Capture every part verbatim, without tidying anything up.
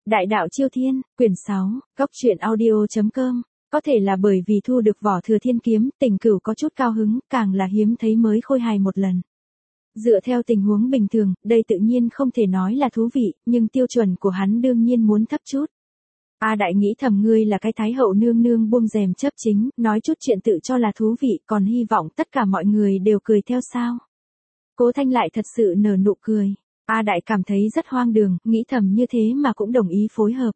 Đại đạo Chiêu Thiên, quyển sáu, góc truyện audio chấm com. Có thể là bởi vì thu được Võ Thừa Thiên kiếm, Tình Cửu có chút cao hứng, càng là hiếm thấy mới khôi hài một lần. Dựa theo tình huống bình thường, đây tự nhiên không thể nói là thú vị, nhưng tiêu chuẩn của hắn đương nhiên muốn thấp chút. A Đại nghĩ thầm ngươi là cái Thái hậu nương nương buông rèm chấp chính, nói chút chuyện tự cho là thú vị, còn hy vọng tất cả mọi người đều cười theo sao. Cố Thanh lại thật sự nở nụ cười. A Đại cảm thấy rất hoang đường, nghĩ thầm như thế mà cũng đồng ý phối hợp.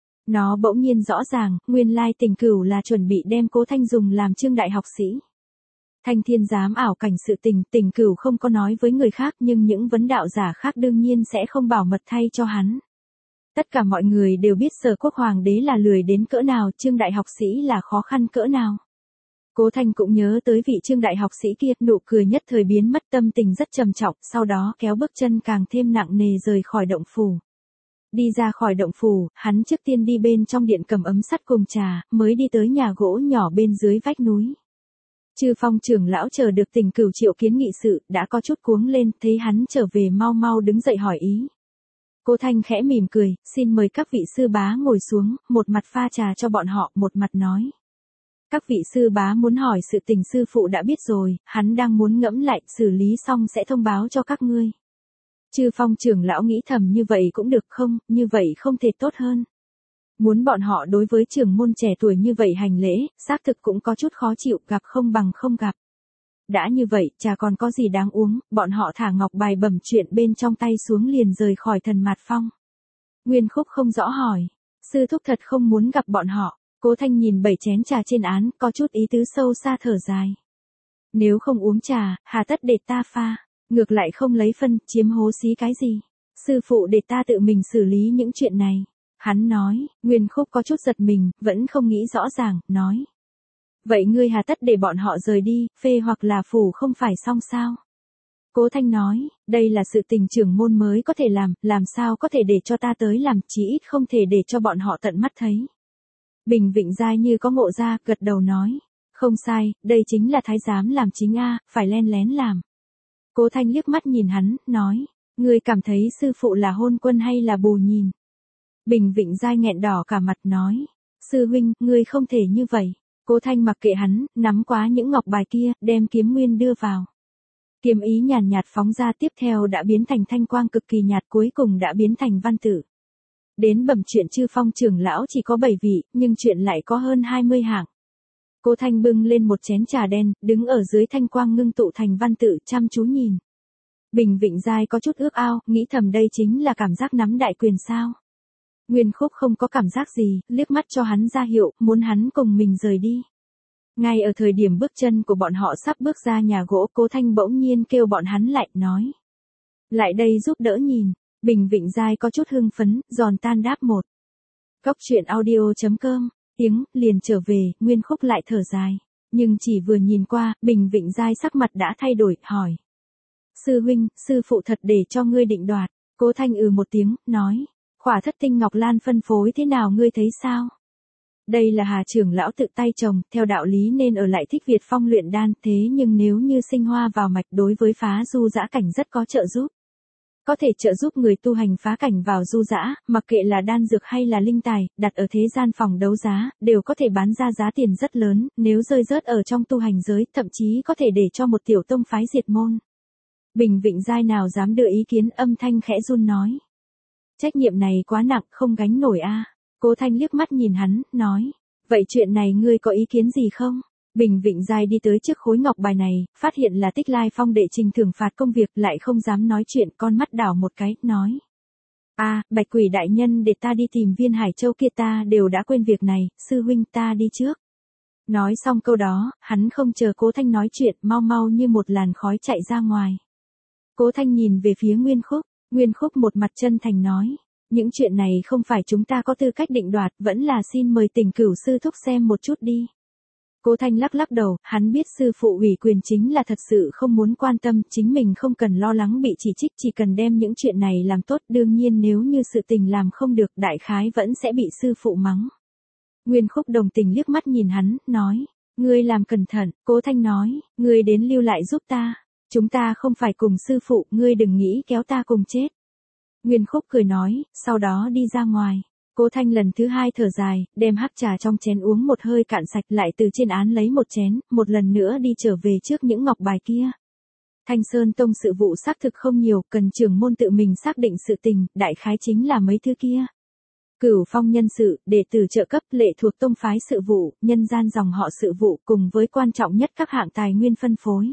Nó bỗng nhiên rõ ràng, nguyên lai Tình Cửu là chuẩn bị đem Cố Thanh dùng làm trương đại học sĩ. Thanh Thiên giám ảo cảnh sự tình, Tình Cửu không có nói với người khác, nhưng những vấn đạo giả khác đương nhiên sẽ không bảo mật thay cho hắn. Tất cả mọi người đều biết Sở Quốc hoàng đế là lười đến cỡ nào, trương đại học sĩ là khó khăn cỡ nào. Cố Thanh cũng nhớ tới vị trương đại học sĩ kia, nụ cười nhất thời biến mất, tâm tình rất trầm trọng, sau đó kéo bước chân càng thêm nặng nề rời khỏi động phủ. Đi ra khỏi động phủ, hắn trước tiên đi bên trong điện cầm ấm sắt cùng trà, mới đi tới nhà gỗ nhỏ bên dưới vách núi. Chư Phong trưởng lão chờ được Tình Cửu triệu kiến nghị sự, đã có chút cuống lên, thấy hắn trở về mau mau đứng dậy hỏi ý. Cố Thanh khẽ mỉm cười, xin mời các vị sư bá ngồi xuống, một mặt pha trà cho bọn họ, một mặt nói. Các vị sư bá muốn hỏi sự tình sư phụ đã biết rồi, hắn đang muốn ngẫm lại, xử lý xong sẽ thông báo cho các ngươi. Chư Phong trưởng lão nghĩ thầm như vậy cũng được không, như vậy không thể tốt hơn. Muốn bọn họ đối với trưởng môn trẻ tuổi như vậy hành lễ, xác thực cũng có chút khó chịu, gặp không bằng không gặp. Đã như vậy, trà còn có gì đáng uống, bọn họ thả ngọc bài bẩm chuyện bên trong tay xuống liền rời khỏi Thần Mạt Phong. Nguyên Khúc không rõ hỏi, sư thúc thật không muốn gặp bọn họ. Cố Thanh nhìn bảy chén trà trên án, có chút ý tứ sâu xa thở dài. Nếu không uống trà, hà tất để ta pha, ngược lại không lấy phân, chiếm hố xí cái gì. Sư phụ để ta tự mình xử lý những chuyện này. Hắn nói, Nguyên Khúc có chút giật mình, vẫn không nghĩ rõ ràng, nói. Vậy ngươi hà tất để bọn họ rời đi, phê hoặc là phủ không phải xong sao? Cố Thanh nói, đây là sự tình trưởng môn mới có thể làm, làm sao có thể để cho ta tới làm, chí ít không thể để cho bọn họ tận mắt thấy. Bình Vịnh Giai như có ngộ ra, gật đầu nói. Không sai, đây chính là thái giám làm chính a, phải len lén làm. Cố Thanh liếc mắt nhìn hắn, nói. Ngươi cảm thấy sư phụ là hôn quân hay là bù nhìn? Bình Vịnh Giai nghẹn đỏ cả mặt nói. Sư huynh, ngươi không thể như vậy. Cố Thanh mặc kệ hắn, nắm quá những ngọc bài kia, đem kiếm nguyên đưa vào. Kiếm ý nhàn nhạt phóng ra, tiếp theo đã biến thành thanh quang cực kỳ nhạt, cuối cùng đã biến thành văn tự. Đến bẩm chuyện Chư Phong trưởng lão chỉ có bảy vị, nhưng chuyện lại có hơn hai mươi hạng. Cố Thanh bưng lên một chén trà đen, đứng ở dưới thanh quang ngưng tụ thành văn tự, chăm chú nhìn. Bình Vịnh Giai có chút ước ao, nghĩ thầm đây chính là cảm giác nắm đại quyền sao. Nguyên Khúc không có cảm giác gì, liếc mắt cho hắn ra hiệu, muốn hắn cùng mình rời đi. Ngay ở thời điểm bước chân của bọn họ sắp bước ra nhà gỗ, Cố Thanh bỗng nhiên kêu bọn hắn lại, nói. Lại đây giúp đỡ nhìn. Bình Vịnh Giai có chút hưng phấn, giòn tan đáp một. Góc truyện audio chấm com, tiếng, liền trở về, Nguyên Khúc lại thở dài. Nhưng chỉ vừa nhìn qua, Bình Vịnh Giai sắc mặt đã thay đổi, hỏi. Sư huynh, sư phụ thật để cho ngươi định đoạt. Cố Thanh ừ một tiếng, nói. Khỏa thất tinh ngọc lan phân phối thế nào ngươi thấy sao? Đây là Hà trưởng lão tự tay trồng, theo đạo lý nên ở lại Thích Việt Phong luyện đan, thế nhưng nếu như sinh hoa vào mạch đối với phá du dã cảnh rất có trợ giúp. Có thể trợ giúp người tu hành phá cảnh vào du dã, mặc kệ là đan dược hay là linh tài, đặt ở thế gian phòng đấu giá, đều có thể bán ra giá tiền rất lớn, nếu rơi rớt ở trong tu hành giới, thậm chí có thể để cho một tiểu tông phái diệt môn. Bình Vịnh Giai nào dám đưa ý kiến, âm thanh khẽ run nói. Trách nhiệm này quá nặng, không gánh nổi a. Cố Thanh liếc mắt nhìn hắn, nói. Vậy chuyện này ngươi có ý kiến gì không? Bình Vịnh Giai đi tới trước khối ngọc bài này, phát hiện là Tích Lai Phong đệ trình thưởng phạt công việc, lại không dám nói chuyện, con mắt đảo một cái, nói. A, Bạch Quỷ đại nhân để ta đi tìm viên Hải Châu kia, ta đều đã quên việc này, sư huynh ta đi trước. Nói xong câu đó, hắn không chờ Cố Thanh nói chuyện, mau mau như một làn khói chạy ra ngoài. Cố Thanh nhìn về phía Nguyên Khúc, Nguyên Khúc một mặt chân thành nói. Những chuyện này không phải chúng ta có tư cách định đoạt, vẫn là xin mời Tình Cửu sư thúc xem một chút đi. Cố Thanh lắc lắc đầu, hắn biết sư phụ ủy quyền chính là thật sự không muốn quan tâm, chính mình không cần lo lắng bị chỉ trích, chỉ cần đem những chuyện này làm tốt, đương nhiên nếu như sự tình làm không được, đại khái vẫn sẽ bị sư phụ mắng. Nguyên Khúc đồng tình liếc mắt nhìn hắn, nói, ngươi làm cẩn thận. Cố Thanh nói, ngươi đến lưu lại giúp ta, chúng ta không phải cùng sư phụ, ngươi đừng nghĩ kéo ta cùng chết. Nguyên Khúc cười nói, sau đó đi ra ngoài. Cố Thanh lần thứ hai thở dài, đem hắc trà trong chén uống một hơi cạn sạch, lại từ trên án lấy một chén, một lần nữa đi trở về trước những ngọc bài kia. Thanh Sơn Tông sự vụ xác thực không nhiều, cần trưởng môn tự mình xác định sự tình, đại khái chính là mấy thứ kia. Cửu phong nhân sự, đệ tử trợ cấp, lệ thuộc tông phái sự vụ, nhân gian dòng họ sự vụ, cùng với quan trọng nhất các hạng tài nguyên phân phối.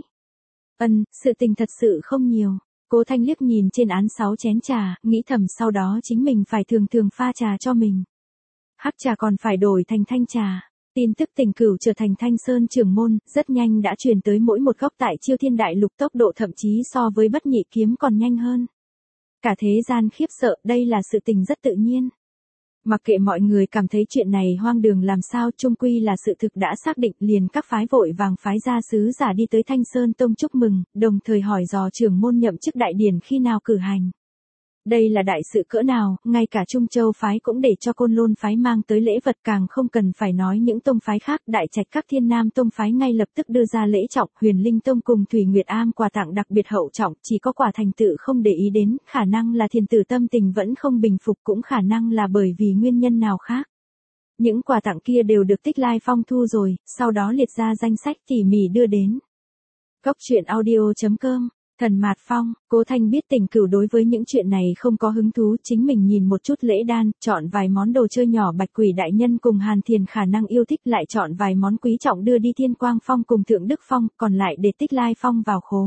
Ân, sự tình thật sự không nhiều. Cố Thanh liếc nhìn trên án sáu chén trà, nghĩ thầm sau đó chính mình phải thường thường pha trà cho mình. Hắc trà còn phải đổi thành thanh trà. Tin tức Tình Cửu trở thành Thanh Sơn trưởng môn, rất nhanh đã truyền tới mỗi một góc tại Chiêu Thiên Đại Lục, tốc độ thậm chí so với Bất Nhị Kiếm còn nhanh hơn. Cả thế gian khiếp sợ, đây là sự tình rất tự nhiên. Mặc kệ mọi người cảm thấy chuyện này hoang đường làm sao, chung quy là sự thực đã xác định, liền các phái vội vàng phái ra sứ giả đi tới Thanh Sơn Tông chúc mừng, đồng thời hỏi dò trưởng môn nhậm chức đại điển khi nào cử hành. Đây là đại sự cỡ nào, ngay cả Trung Châu phái cũng để cho Côn Lôn phái mang tới lễ vật, càng không cần phải nói những tông phái khác, Đại Trạch các Thiên Nam tông phái ngay lập tức đưa ra lễ trọng, Huyền Linh Tông cùng Thủy Nguyệt Am quà tặng đặc biệt hậu trọng, chỉ có Quả Thành tự không để ý đến, khả năng là Thiền tử tâm tình vẫn không bình phục, cũng khả năng là bởi vì nguyên nhân nào khác. Những quà tặng kia đều được Tích Lai Phong thu rồi, sau đó liệt ra danh sách tỉ mỉ đưa đến. Góc truyện audio chấm com Thần Mạt Phong, Cố Thanh biết Tình Cửu đối với những chuyện này không có hứng thú, chính mình nhìn một chút lễ đan, chọn vài món đồ chơi nhỏ Bạch Quỷ đại nhân cùng Hàn Thiền khả năng yêu thích, lại chọn vài món quý trọng đưa đi Thiên Quang Phong cùng Thượng Đức Phong, còn lại để Tích Lai Phong vào khố.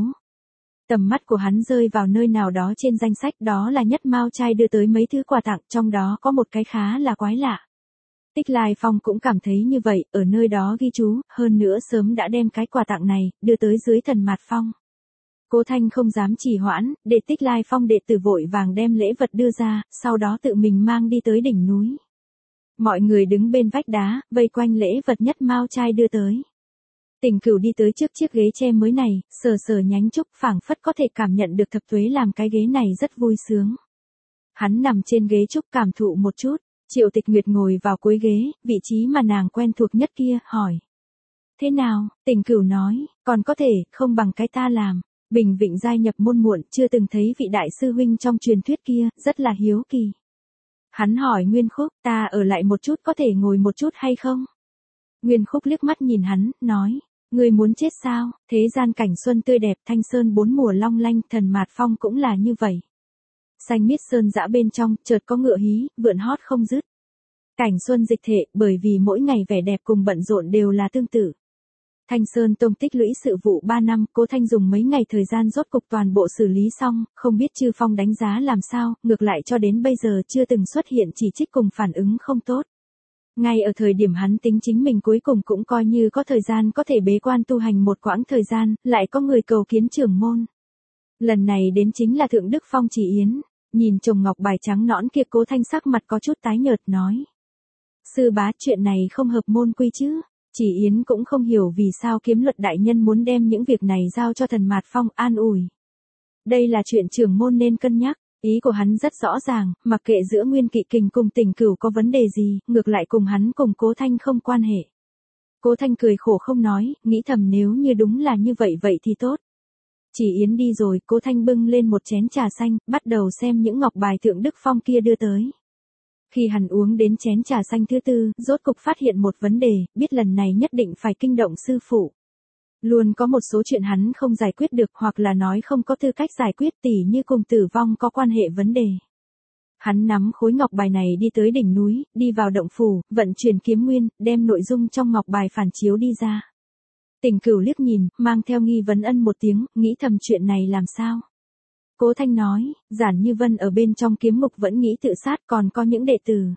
Tầm mắt của hắn rơi vào nơi nào đó trên danh sách, đó là Nhất Mao trai đưa tới mấy thứ quà tặng, trong đó có một cái khá là quái lạ. Tích Lai Phong cũng cảm thấy như vậy, ở nơi đó ghi chú, hơn nữa sớm đã đem cái quà tặng này đưa tới dưới Thần Mạt Phong. Cố Thanh không dám trì hoãn, để Tích Lai Phong đệ tử vội vàng đem lễ vật đưa ra, sau đó tự mình mang đi tới đỉnh núi. Mọi người đứng bên vách đá, vây quanh lễ vật Nhất Mao trai đưa tới. Tình Cửu đi tới trước chiếc ghế tre mới này, sờ sờ nhánh trúc, phảng phất có thể cảm nhận được Thập Tuế làm cái ghế này rất vui sướng. Hắn nằm trên ghế trúc cảm thụ một chút, Triệu Tịch Nguyệt ngồi vào cuối ghế, vị trí mà nàng quen thuộc nhất kia, hỏi. Thế nào? Tình Cửu nói, còn có thể, không bằng cái ta làm. Bình Vịnh giai nhập môn muộn, chưa từng thấy vị đại sư huynh trong truyền thuyết kia, rất là hiếu kỳ. Hắn hỏi Nguyên Khúc, ta ở lại một chút có thể ngồi một chút hay không? Nguyên Khúc liếc mắt nhìn hắn, nói, ngươi muốn chết sao? Thế gian cảnh xuân tươi đẹp, Thanh Sơn bốn mùa long lanh, Thần Mạt Phong cũng là như vậy. Xanh miết sơn dã bên trong, chợt có ngựa hí, vượn hót không dứt. Cảnh xuân dịch thể, bởi vì mỗi ngày vẻ đẹp cùng bận rộn đều là tương tự. Thanh Sơn Tông tích lũy sự vụ ba năm, Cố Thanh dùng mấy ngày thời gian rốt cục toàn bộ xử lý xong, không biết Chư Phong đánh giá làm sao, ngược lại cho đến bây giờ chưa từng xuất hiện chỉ trích cùng phản ứng không tốt. Ngay ở thời điểm hắn tính chính mình cuối cùng cũng coi như có thời gian có thể bế quan tu hành một quãng thời gian, lại có người cầu kiến trưởng môn. Lần này đến chính là Thượng Đức Phong Chỉ Yến, nhìn chồng ngọc bài trắng nõn kia, Cố Thanh sắc mặt có chút tái nhợt nói. Sư bá, chuyện này không hợp môn quy chứ? Chỉ Yến cũng không hiểu vì sao Kiếm Luật đại nhân muốn đem những việc này giao cho Thần Mạt Phong, an ủi. Đây là chuyện trưởng môn nên cân nhắc, ý của hắn rất rõ ràng, mặc kệ giữa Nguyên Kỵ Kình cùng Tình Cửu có vấn đề gì, ngược lại cùng hắn cùng Cố Thanh không quan hệ. Cố Thanh cười khổ không nói, nghĩ thầm nếu như đúng là như vậy vậy thì tốt. Chỉ Yến đi rồi, Cố Thanh bưng lên một chén trà xanh, bắt đầu xem những ngọc bài Thượng Đức Phong kia đưa tới. Khi hắn uống đến chén trà xanh thứ tư, rốt cục phát hiện một vấn đề, biết lần này nhất định phải kinh động sư phụ. Luôn có một số chuyện hắn không giải quyết được, hoặc là nói không có tư cách giải quyết, tỉ như cùng tử vong có quan hệ vấn đề. Hắn nắm khối ngọc bài này đi tới đỉnh núi, đi vào động phủ, vận chuyển kiếm nguyên, đem nội dung trong ngọc bài phản chiếu đi ra. Tình Cửu liếc nhìn, mang theo nghi vấn ân một tiếng, nghĩ thầm chuyện này làm sao? Cố Thanh nói, Giản Như Vân ở bên trong kiếm ngục vẫn nghĩ tự sát, còn có những đệ tử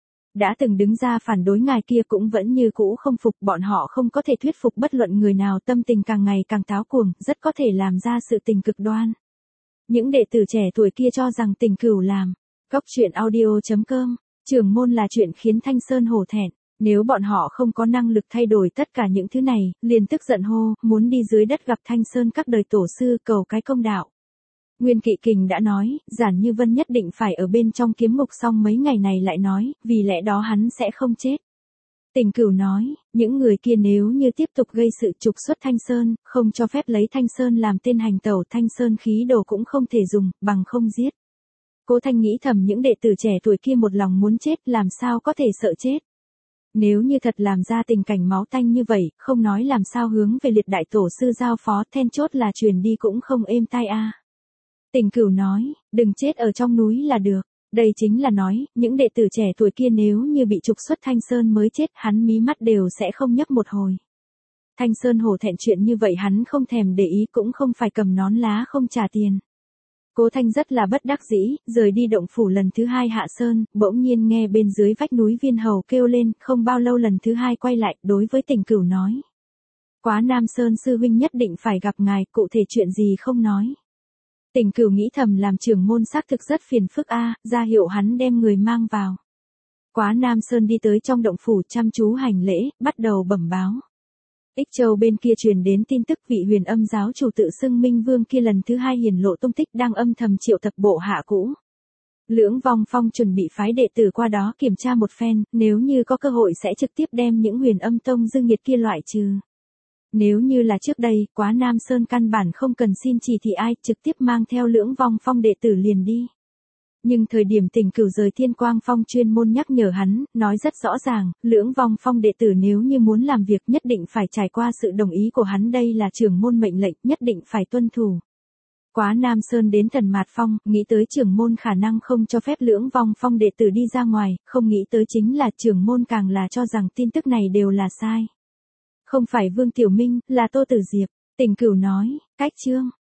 đã từng đứng ra phản đối ngài kia cũng vẫn như cũ không phục, bọn họ không có thể thuyết phục bất luận người nào, tâm tình càng ngày càng táo cuồng, rất có thể làm ra sự tình cực đoan. Những đệ tử trẻ tuổi kia cho rằng Tình Cửu làm. Góc truyện audio chấm com, trưởng môn là chuyện khiến Thanh Sơn hổ thẹn, nếu bọn họ không có năng lực thay đổi tất cả những thứ này, liền tức giận hô, muốn đi dưới đất gặp Thanh Sơn các đời tổ sư cầu cái công đạo. Nguyên Kỵ Kình đã nói, Giản Như Vân nhất định phải ở bên trong kiếm ngục, xong mấy ngày này lại nói, vì lẽ đó hắn sẽ không chết. Tình Cửu nói, những người kia nếu như tiếp tục gây sự trục xuất Thanh Sơn, không cho phép lấy Thanh Sơn làm tên hành tẩu, Thanh Sơn khí đồ cũng không thể dùng, bằng không giết. Cố Thanh nghĩ thầm những đệ tử trẻ tuổi kia một lòng muốn chết làm sao có thể sợ chết. Nếu như thật làm ra tình cảnh máu tanh như vậy, không nói làm sao hướng về liệt đại tổ sư giao phó, then chốt là truyền đi cũng không êm tai a. Tình Cửu nói, đừng chết ở trong núi là được. Đây chính là nói, những đệ tử trẻ tuổi kia nếu như bị trục xuất Thanh Sơn mới chết, hắn mí mắt đều sẽ không nhấc một hồi. Thanh Sơn hổ thẹn chuyện như vậy hắn không thèm để ý, cũng không phải cầm nón lá không trả tiền. Cố Thanh rất là bất đắc dĩ, rời đi động phủ lần thứ hai hạ sơn, bỗng nhiên nghe bên dưới vách núi Viên Hầu kêu lên, không bao lâu lần thứ hai quay lại, đối với Tình Cửu nói. Quá Nam Sơn sư huynh nhất định phải gặp ngài, cụ thể chuyện gì không nói. Tình Cửu nghĩ thầm làm trưởng môn xác thực rất phiền phức a, ra hiệu hắn đem người mang vào. Quá Nam Sơn đi tới trong động phủ chăm chú hành lễ, bắt đầu bẩm báo. Ích Châu bên kia truyền đến tin tức vị Huyền Âm giáo chủ tự xưng Minh Vương kia lần thứ hai hiển lộ tung tích, đang âm thầm triệu tập bộ hạ cũ. Lưỡng Vong Phong chuẩn bị phái đệ tử qua đó kiểm tra một phen, nếu như có cơ hội sẽ trực tiếp đem những Huyền Âm tông dương nhiệt kia loại trừ. Nếu như là trước đây, Quá Nam Sơn căn bản không cần xin chỉ thị ai, trực tiếp mang theo Lưỡng Vong Phong đệ tử liền đi. Nhưng thời điểm Tình Cửu rời Thiên Quang Phong chuyên môn nhắc nhở hắn, nói rất rõ ràng, Lưỡng Vong Phong đệ tử nếu như muốn làm việc nhất định phải trải qua sự đồng ý của hắn, đây là trưởng môn mệnh lệnh, nhất định phải tuân thủ. Quá Nam Sơn đến Thần Mạt Phong, nghĩ tới trưởng môn khả năng không cho phép Lưỡng Vong Phong đệ tử đi ra ngoài, không nghĩ tới chính là trưởng môn càng là cho rằng tin tức này đều là sai. Không phải Vương Tiểu Minh, là Tô Tử Diệp. Tình Cửu nói, cách chương.